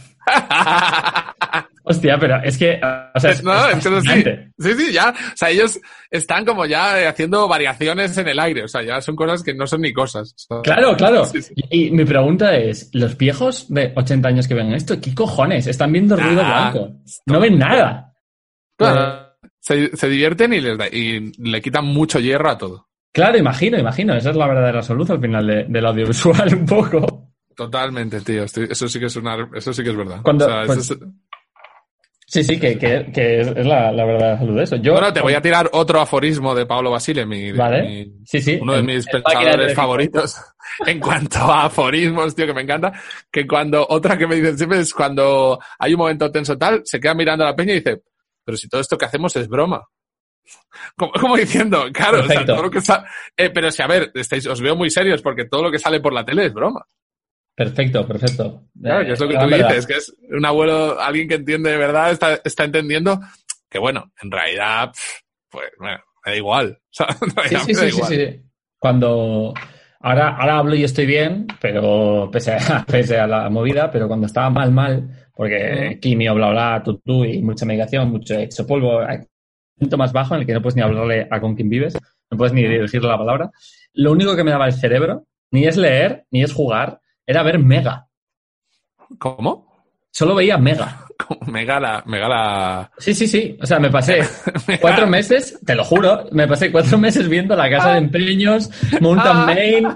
Hostia, pero es que, o sea, es, no, es es que no, sí. fascinante. Sí, sí, ya. O sea, ellos están como ya eh, haciendo variaciones en el aire. O sea, ya son cosas que no son ni cosas. O sea, Claro, claro. Sí, sí. Y, y mi pregunta es, los viejos de ochenta años que ven esto, ¿qué cojones? Están viendo ruido Ah, blanco. No ven nada. Claro, se, se divierten y, les da- y le quitan mucho hierro a todo. Claro, imagino, imagino. Esa es la verdadera salud al final de- del audiovisual un poco. Totalmente, tío. Estoy- eso sí que es una, eso sí que es verdad. Cuando- O sea, pues- eso es- Sí, sí, que, que, que es es la, la verdadera salud de eso. Yo, Bueno, te voy a tirar otro aforismo de Pablo Basile, mi, Vale. mi- Sí, sí. uno de El- mis el máquina pensadores de- favoritos en cuanto a aforismos, tío, que me encanta. Que cuando, otra que me dicen siempre es cuando hay un momento tenso tal, se queda mirando a la peña y dice, pero si todo esto que hacemos es broma. Como, como diciendo, claro, o sea, Perfecto. todo lo que sa- eh, pero si a ver, estáis, os veo muy serios porque todo lo que sale por la tele es broma. Perfecto, perfecto. Claro, que es lo que Eh, tú la verdad. dices, que es un abuelo, alguien que entiende de verdad, está, está entendiendo que, bueno, en realidad, pff, pues, bueno, me da igual. O sea, en Sí, realidad sí, me da sí, sí, igual. sí. Cuando... Ahora, ahora hablo y estoy bien, pero pese a, pese a la movida, pero cuando estaba mal, mal, porque Ujú. quimio, bla, bla, tutú y mucha medicación, mucho exopolvo, más bajo en el que no puedes ni hablarle a con quien vives, no puedes ni dirigirle la palabra. Lo único que me daba el cerebro, ni es leer, ni es jugar, era ver Mega. ¿Cómo? Solo veía Mega. Mega la... Mega la... Sí, sí, sí. O sea, me pasé cuatro meses, te lo juro, me pasé cuatro meses viendo La Casa de Empeños, Mountain Maine.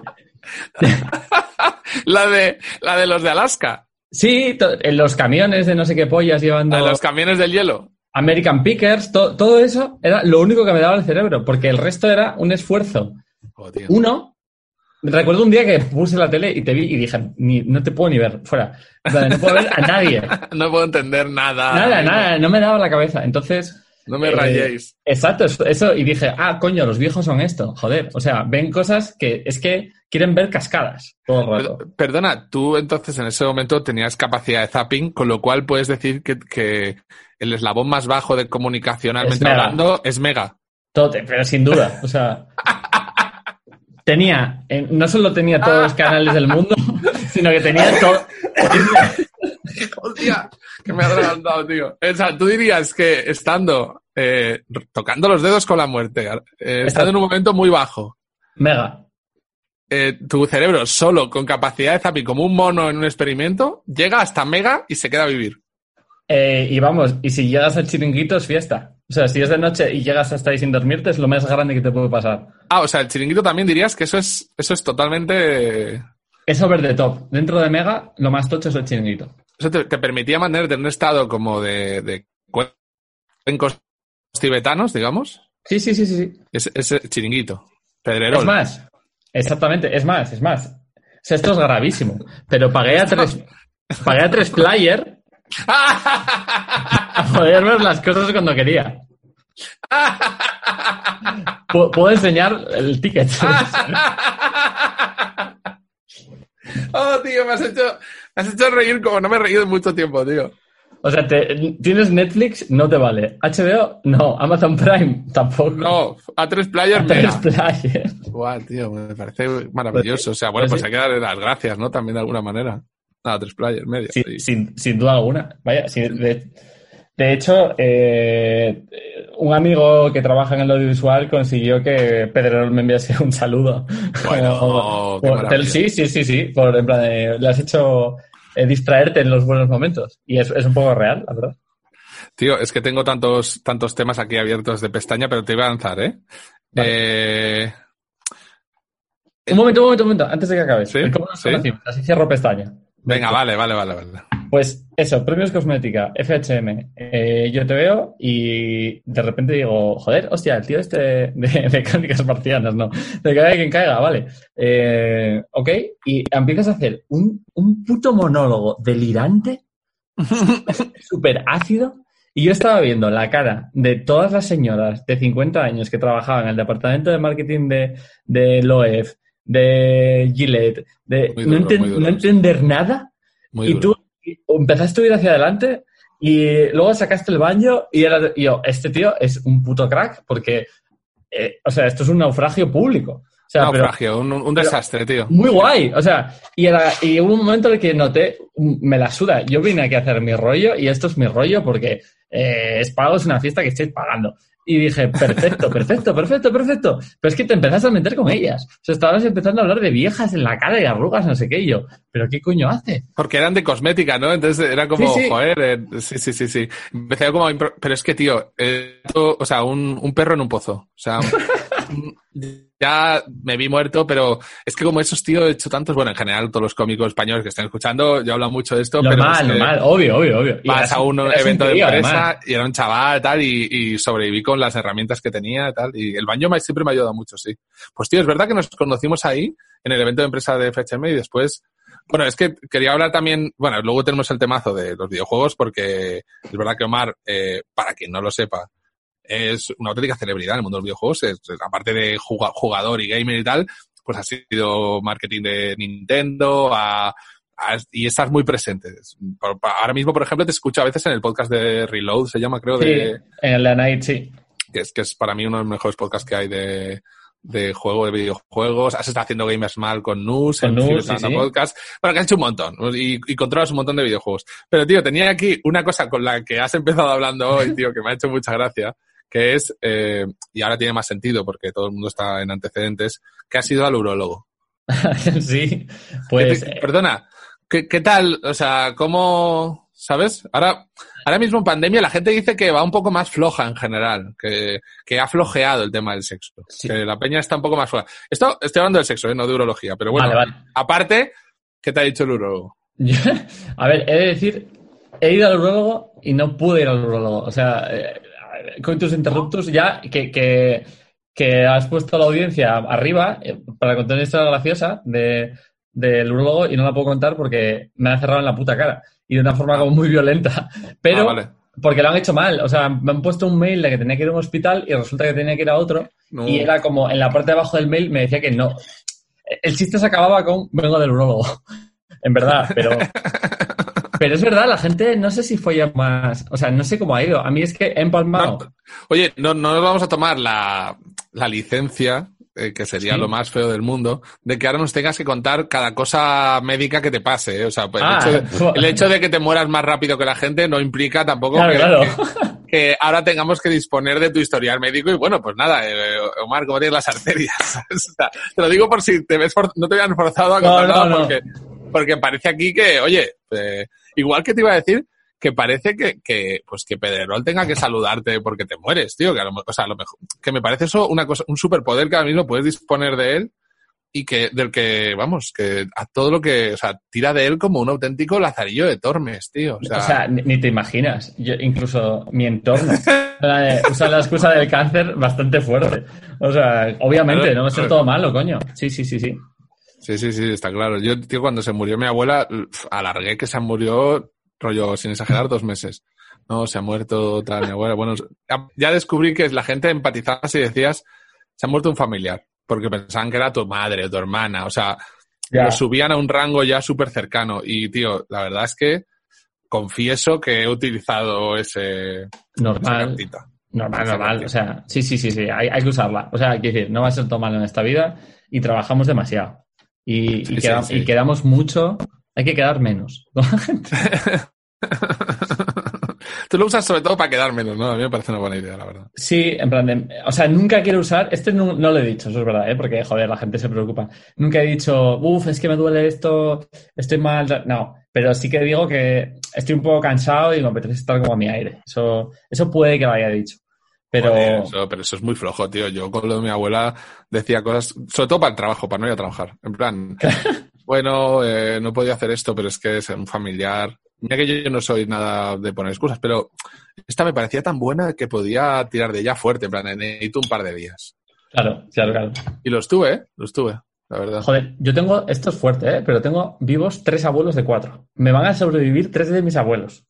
la, de, la de los de Alaska. Sí, to- en los camiones de no sé qué pollas llevando... La de los camiones del hielo. American Pickers, to- todo eso era lo único que me daba el cerebro, porque el resto era un esfuerzo. Oh, tío. Uno, recuerdo un día que puse la tele y te vi y dije, ni, no te puedo ni ver, fuera. O sea, no puedo ver a nadie. No puedo entender nada. Nada, nada, no me daba la cabeza. Entonces... No me eh, rayéis. Exacto, eso, eso, y dije, ah, coño, los viejos son esto, joder. O sea, ven cosas que es que quieren ver cascadas todo el rato. Per- Perdona, tú entonces en ese momento tenías capacidad de zapping, con lo cual puedes decir que, que el eslabón más bajo de comunicacionalmente Es Mega. hablando es Mega. Todo, pero sin duda, o sea... Tenía, eh, no solo tenía todos los canales del mundo, sino que tenía todo... Hostia, que me ha adelantado, tío. O sea, tú dirías que estando eh, tocando los dedos con la muerte, eh, estando en un momento muy bajo, Mega. eh, tu cerebro solo con capacidad de zapping como un mono en un experimento, llega hasta Mega y se queda a vivir. Eh, y vamos, y si llegas al chiringuito es fiesta. O sea, si es de noche y llegas hasta ahí sin dormirte, es lo más grande que te puede pasar. Ah, o sea, el chiringuito también dirías que eso es, eso es totalmente... Es over the top. Dentro de Mega, lo más tocho es el chiringuito. Eso te, te permitía mantenerte en un estado como de, de cuencos tibetanos, digamos. Sí, sí, sí, sí. sí. Ese, ese chiringuito. Pedrerol. Es más, exactamente, es más, es más. O sea, esto es gravísimo. Pero pagué a tres, pagué a tres player a poder ver las cosas cuando quería. Pu- Puedo enseñar el ticket. Oh, tío, me has hecho, me has hecho reír como no me he reído en mucho tiempo, tío. O sea, te- tienes Netflix, no te vale. H B O, no. Amazon Prime, tampoco. No, a tres players A tres mega. player. Guau, tío, me parece maravilloso. O sea, bueno, pues hay que darle las gracias, ¿no? También de alguna manera. A tres players media. Sí, Sí. sin, sin duda alguna. Vaya, sí, de, de hecho, eh, un amigo que trabaja en el audiovisual consiguió que Pedrerol me enviase un saludo. Bueno, Como- qué por- maravilla. sí, sí, sí, sí. Por, en plan, de, le has hecho eh, distraerte en los buenos momentos. Y es, es un poco real, la verdad. Tío, es que tengo tantos, tantos temas aquí abiertos de pestaña, pero te voy a lanzar, ¿eh? Vale. Eh... Un momento, un momento, un momento, antes de que acabes. Sí, ¿Cómo nos sí. conocimos? Así cierro pestaña. Venga, vale, vale, vale, vale. Pues eso, premios cosmética, F H M. Eh, yo te veo y de repente digo, joder, hostia, el tío este de, de, de Crónicas Marcianas, no. De que haya quien caiga, vale. Eh, ok, y empiezas a hacer un, un puto monólogo delirante, súper ácido. Y yo estaba viendo la cara de todas las señoras de cincuenta años que trabajaban en el departamento de marketing de, de L O E F, de Gillette, de Muy no, duro, enten- muy duro, no sí. entender nada. Muy y duro. tú empezaste a ir hacia adelante y luego sacaste el baño y era y yo, este tío es un puto crack porque, eh, o sea, esto es un naufragio público. O sea, pero- Naufragio, un, un desastre, tío. muy guay, o sea, y, era, y hubo un momento en el que noté, mm, me la suda, yo vine aquí a hacer mi rollo y esto es mi rollo porque eh, es pago, es una fiesta que estoy pagando. Y dije, perfecto, perfecto, perfecto, perfecto. Pero es que te empezaste a meter con ellas. O sea, estabas empezando a hablar de viejas en la cara y arrugas, no sé qué, y yo, ¿pero qué coño hace? Porque eran de cosmética, ¿no? Entonces era como, Sí, sí. joder, eh, sí, sí, sí, sí. Empecé como, a impro- pero es que, tío, eh, esto- o sea, un, un perro en un pozo. O sea, un- ya me vi muerto, pero es que como esos tíos he hecho tantos, bueno, en general todos los cómicos españoles que están escuchando, yo hablo mucho de esto, pero Normal, es que normal, obvio, obvio, obvio. Y vas eras- a un eras evento de tío, empresa además. y era un chaval tal y, y sobreviví con las herramientas que tenía tal y el baño me, siempre me ha ayudado mucho, sí. Pues tío, es verdad que nos conocimos ahí en el evento de empresa de F H M y después, bueno, es que quería hablar también, bueno, luego tenemos el temazo de los videojuegos porque es verdad que Omar, eh, para quien no lo sepa, es una auténtica celebridad en el mundo de los videojuegos, es, aparte de juga- jugador y gamer y tal, pues ha sido marketing de Nintendo, a, a- y estás muy presente. Por- pa- ahora mismo, por ejemplo, te escucho a veces en el podcast de Reload, se llama, creo, Sí, de, en el de Night, sí. que es, que es para mí uno de los mejores podcasts que hay de, de juego, de videojuegos. Has estado haciendo Gamers Mal con Nus, Con en Nus, Cibertana sí, sí. Podcast. Bueno, que has hecho un montón y, y controlas un montón de videojuegos. Pero, tío, tenía aquí una cosa con la que has empezado hablando hoy, tío, que me ha hecho mucha gracia, que es, eh, y ahora tiene más sentido porque todo el mundo está en antecedentes, que has ido al urólogo. Sí, pues... Te, perdona, ¿qué, ¿qué tal? O sea, ¿cómo...? ¿Sabes? Ahora, ahora mismo en pandemia la gente dice que va un poco más floja en general, que, que ha flojeado el tema del sexo, sí. Que la peña está un poco más floja. Esto, estoy hablando del sexo, ¿eh? No de urología, pero bueno, vale, vale. Aparte, ¿qué te ha dicho el urólogo? A ver, he de decir, he ido al urólogo y no pude ir al urólogo. O sea, eh, coitus interruptus ya que, que, que has puesto la audiencia arriba eh, para contar una historia graciosa de, del urólogo y no la puedo contar porque me han cerrado en la puta cara. Y de una forma como muy violenta. Pero, ah, vale. Porque lo han hecho mal. O sea, me han puesto un mail de que tenía que ir a un hospital y resulta que tenía que ir a otro. No. Y era como, en la parte de abajo del mail me decía que no. El chiste se acababa con, vengo del urólogo. En verdad, pero... Pero es verdad, la gente, no sé si fue ya más... O sea, no sé cómo ha ido. A mí es que he empalmado. No, oye, no, no nos vamos a tomar la, la licencia... Eh, que sería sí. Lo más feo del mundo, de que ahora nos tengas que contar cada cosa médica que te pase, ¿eh? O sea, pues ah, el, hecho de, el hecho de que te mueras más rápido que la gente no implica tampoco claro, que, claro. Que, que ahora tengamos que disponer de tu historial médico y bueno, pues nada, eh, Omar, ¿cómo tienes las arterias? O sea, te lo digo por si te ves for, no te habían forzado a contar no, nada no, porque, no. porque parece aquí que, oye, eh, igual que te iba a decir que parece que, que, pues que Pedrerol tenga que saludarte porque te mueres, tío, que a lo, o sea, a lo mejor, que me parece eso una cosa, un superpoder que ahora mismo puedes disponer de él y que, del que, vamos, que a todo lo que, o sea, tira de él como un auténtico Lazarillo de Tormes, tío. O sea, o sea ni, ni te imaginas, yo, incluso mi entorno usa la excusa del cáncer bastante fuerte. O sea, obviamente, claro, no va a ser todo malo, coño. Sí, sí, sí, sí. Sí, sí, sí, está claro. Yo, tío, cuando se murió mi abuela, alargué que se murió... rollo, sin exagerar, dos meses. No, se ha muerto otra mi abuela. Bueno, ya descubrí que la gente empatizaba si decías, se ha muerto un familiar, porque pensaban que era tu madre o tu hermana. O sea, yeah. Lo subían a un rango ya súper cercano. Y, tío, la verdad es que confieso que he utilizado ese... Normal. Normal, normal. O sea, sí, sí, sí, sí. Hay, hay que usarla. O sea, hay que decir, no va a ser todo malo en esta vida y trabajamos demasiado. Y, sí, y, queda, sí, sí. y quedamos mucho... Hay que quedar menos con la gente. Tú lo usas sobre todo para quedar menos, ¿no? A mí me parece una buena idea, la verdad. Sí, en plan de... O sea, nunca quiero usar... Este no, no lo he dicho, eso es verdad, ¿eh? Porque, joder, la gente se preocupa. Nunca he dicho, uff, es que me duele esto, estoy mal... No, pero sí que digo que estoy un poco cansado y me apetece estar como a mi aire. Eso, eso puede que lo haya dicho. Pero... Joder, eso, pero eso es muy flojo, tío. Yo con lo de mi abuela decía cosas... Sobre todo para el trabajo, para no ir a trabajar. En plan... Bueno, eh, no podía hacer esto, pero es que es un familiar. Mira que yo, yo no soy nada de poner excusas, pero esta me parecía tan buena que podía tirar de ella fuerte. En plan, necesito un par de días. Claro, claro, claro. Y los tuve, ¿eh? Los tuve, la verdad. Joder, yo tengo... Esto es fuerte, ¿eh? Pero tengo vivos tres abuelos de cuatro. Me van a sobrevivir tres de mis abuelos.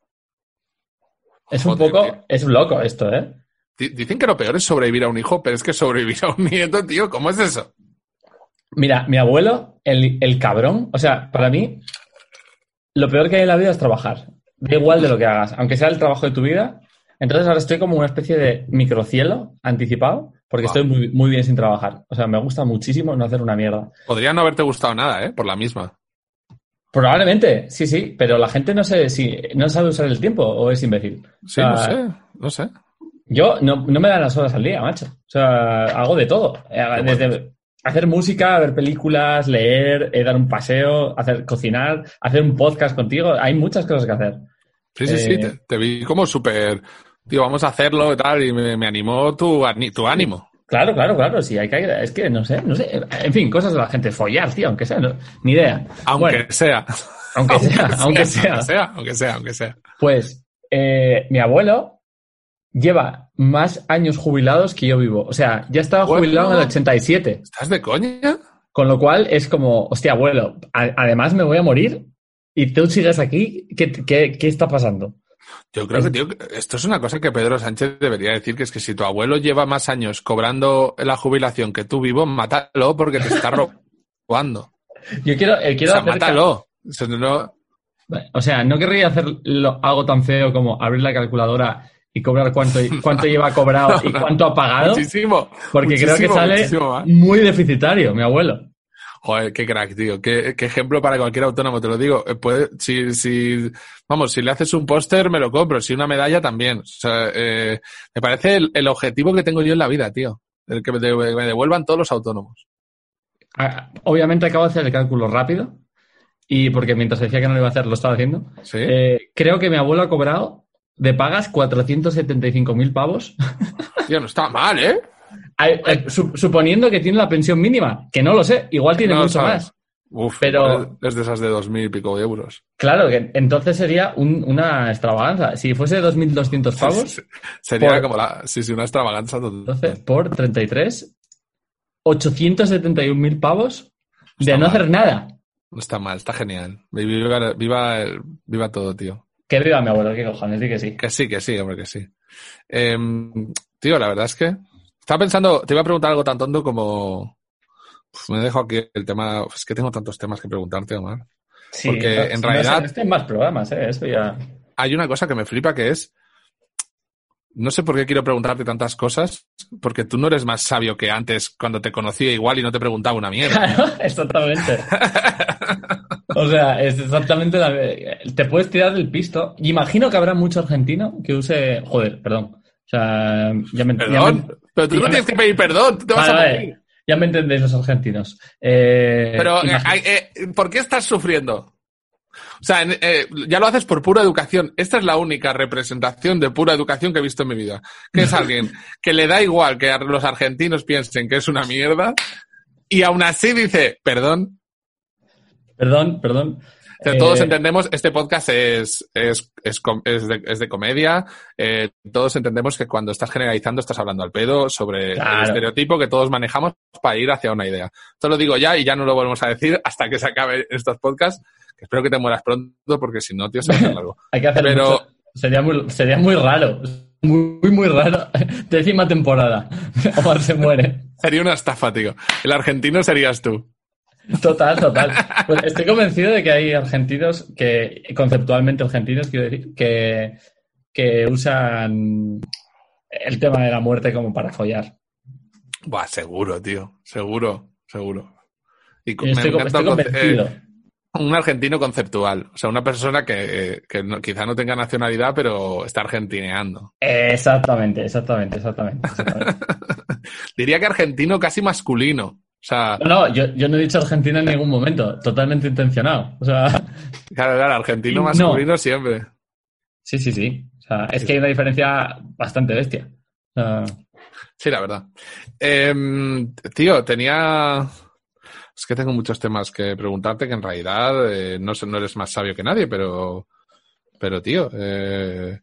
Es Joder, un poco... Tío. Es loco esto, ¿eh? Dicen que lo peor es sobrevivir a un hijo, pero es que sobrevivir a un nieto, tío, ¿cómo es eso? Mira, mi abuelo, el, el cabrón, o sea, para mí, lo peor que hay en la vida es trabajar. Da igual de lo que hagas, aunque sea el trabajo de tu vida. Entonces ahora estoy como una especie de microcielo anticipado, porque wow. estoy muy, muy bien sin trabajar. O sea, me gusta muchísimo no hacer una mierda. Podría no haberte gustado nada, ¿eh? Por la misma. Probablemente, sí, sí, pero la gente no sé si no sabe usar el tiempo o es imbécil. Sí, o sea, no sé, no sé. Yo no, no me dan las horas al día, macho. O sea, hago de todo. Desde... Hacer música, ver películas, leer, eh, dar un paseo, hacer cocinar, hacer un podcast contigo. Hay muchas cosas que hacer. Sí, sí, eh... sí. Te, te vi como súper... Tío, vamos a hacerlo y tal. Y me, me animó tu, tu ánimo. Claro, claro, claro. Sí, hay que... Es que no sé, no sé. En fin, cosas de la gente. Follar, tío, aunque sea. No, ni idea. Aunque bueno, sea. Aunque, aunque sea, sea. Aunque sea. Aunque sea, aunque sea, aunque sea. Pues, eh, mi abuelo lleva más años jubilados que yo vivo. O sea, ya estaba bueno, jubilado en el ochenta y siete. ¿Estás de coña? Con lo cual es como, hostia, abuelo, a- además me voy a morir y tú sigues aquí. ¿Qué, qué, qué está pasando? Yo creo es... que, tío, esto es una cosa que Pedro Sánchez debería decir, que es que si tu abuelo lleva más años cobrando la jubilación que tú vivo, mátalo porque te está robando. Yo quiero, eh, quiero o sea, hacer... mátalo. O sea, no... o sea, no querría hacer lo, algo tan feo como abrir la calculadora y cobrar cuánto, cuánto lleva cobrado y cuánto ha pagado. Muchísimo. Porque muchísimo, creo que sale muy deficitario, mi abuelo. Joder, qué crack, tío. Qué, qué ejemplo para cualquier autónomo, te lo digo. Puede, si, si, vamos, si le haces un póster, me lo compro. Si una medalla, también. O sea, eh, me parece el, el objetivo que tengo yo en la vida, tío. El que me, de, me devuelvan todos los autónomos. Obviamente acabo de hacer el cálculo rápido. Y porque mientras decía que no lo iba a hacer, lo estaba haciendo. ¿Sí? Eh, creo que mi abuelo ha cobrado de pagas cuatrocientos setenta y cinco mil pavos. Tío, no está mal, ¿eh? Suponiendo que tiene la pensión mínima, que no lo sé, igual tiene no mucho sabes. más. Uf, pero es de esas de dos mil y pico de euros. Claro, que entonces sería un, una extravaganza. Si fuese dos mil doscientos pavos... Sería por, como la... Sí, sí, una extravaganza total. Entonces, por treinta y tres, ochocientos setenta y un mil pavos de no, no hacer nada. No está mal, está genial. Viva, viva, viva todo, tío. Que viva mi abuelo, qué cojones, di que sí. Que sí, que sí, hombre, que sí. Eh, tío, la verdad es que... Estaba pensando, te iba a preguntar algo tan tonto como... Uf, me dejo aquí el tema... Es que tengo tantos temas que preguntarte, Omar. Sí, porque en no, realidad... No sé, en más programas, ¿eh? Eso ya... Hay una cosa que me flipa que es... No sé por qué quiero preguntarte tantas cosas, porque tú no eres más sabio que antes cuando te conocía igual y no te preguntaba una mierda. Claro, exactamente. O sea, es exactamente la... Te puedes tirar del pisto. Imagino que habrá mucho argentino que use... Joder, perdón. O sea, ya me... ¿Perdón? Ya me... Pero tú no tienes me... que pedir perdón, tú te vas vale, a morir. Vale. Ya me entendéis los argentinos. Eh, Pero, imagino... eh, eh, ¿por qué estás sufriendo? O sea, eh, ya lo haces por pura educación. Esta es la única representación de pura educación que he visto en mi vida. Que es alguien que le da igual que los argentinos piensen que es una mierda y aún así dice, perdón. Perdón, perdón. O sea, todos eh... entendemos, este podcast es, es, es, es, de, es de comedia. Eh, todos entendemos que cuando estás generalizando estás hablando al pedo sobre claro. el estereotipo que todos manejamos para ir hacia una idea. Esto lo digo ya y ya no lo volvemos a decir hasta que se acabe estos podcasts. Espero que te mueras pronto porque si no, tío, se va a hacer largo. Hay que hacer Pero... mucho. Sería muy, sería muy raro. Muy, muy, muy raro. Décima temporada. Omar se muere. Sería una estafa, tío. El argentino serías tú. Total, total. Pues estoy convencido de que hay argentinos que, conceptualmente argentinos, quiero decir, que, que usan el tema de la muerte como para follar. Buah, seguro, tío. Seguro, seguro. Y me estoy, me estoy convencido. Eh, un argentino conceptual. O sea, una persona que, que no, quizá no tenga nacionalidad, pero está argentineando. Exactamente, exactamente, exactamente. exactamente. Diría que argentino casi masculino. O sea, no, no yo, yo no he dicho Argentina en ningún momento. Totalmente intencionado. O sea, claro, claro, argentino masculino no. Siempre. Sí, sí, sí. O sea, es que hay una diferencia bastante bestia. O sea... Sí, la verdad. Eh, tío, tenía... Es que tengo muchos temas que preguntarte que en realidad eh, no, no eres más sabio que nadie, pero... Pero, tío... Eh...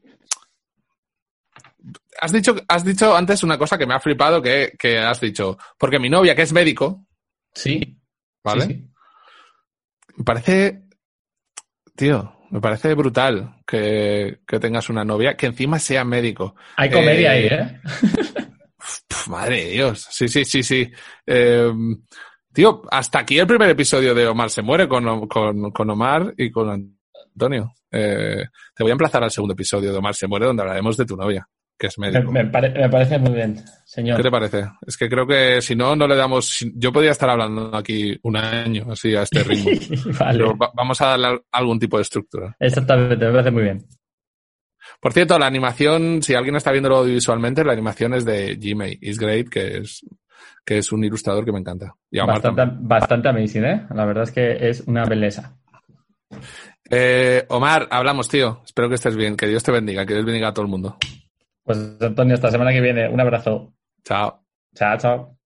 Has dicho, has dicho antes una cosa que me ha flipado, que, que has dicho, porque mi novia, que es médico... Sí. ¿Vale? Sí, sí. Me parece... Tío, me parece brutal que, que tengas una novia que encima sea médico. Hay comedia eh, ahí, ¿eh? Pf, madre de Dios. Sí, sí, sí, sí. Eh, tío, hasta aquí el primer episodio de Omar se muere con, con, con Omar y con Antonio. Eh, te voy a emplazar al segundo episodio de Omar se muere, donde hablaremos de tu novia, que es médico. Me, me, pare, me parece muy bien, señor. ¿Qué te parece? Es que creo que si no, no le damos... Yo podría estar hablando aquí un año, así, a este ritmo. Vale. Pero va, vamos a darle algún tipo de estructura. Exactamente, me parece muy bien. Por cierto, la animación, si alguien está viéndolo audiovisualmente, la animación es de Jimmy Is Great, que es, que es un ilustrador que me encanta. Y bastante, bastante amazing, ¿eh? La verdad es que es una belleza. Eh, Omar, hablamos, tío. Espero que estés bien. Que Dios te bendiga. Que Dios bendiga a todo el mundo. Pues, Antonio, hasta la semana que viene. Un abrazo. Chao. Chao, chao.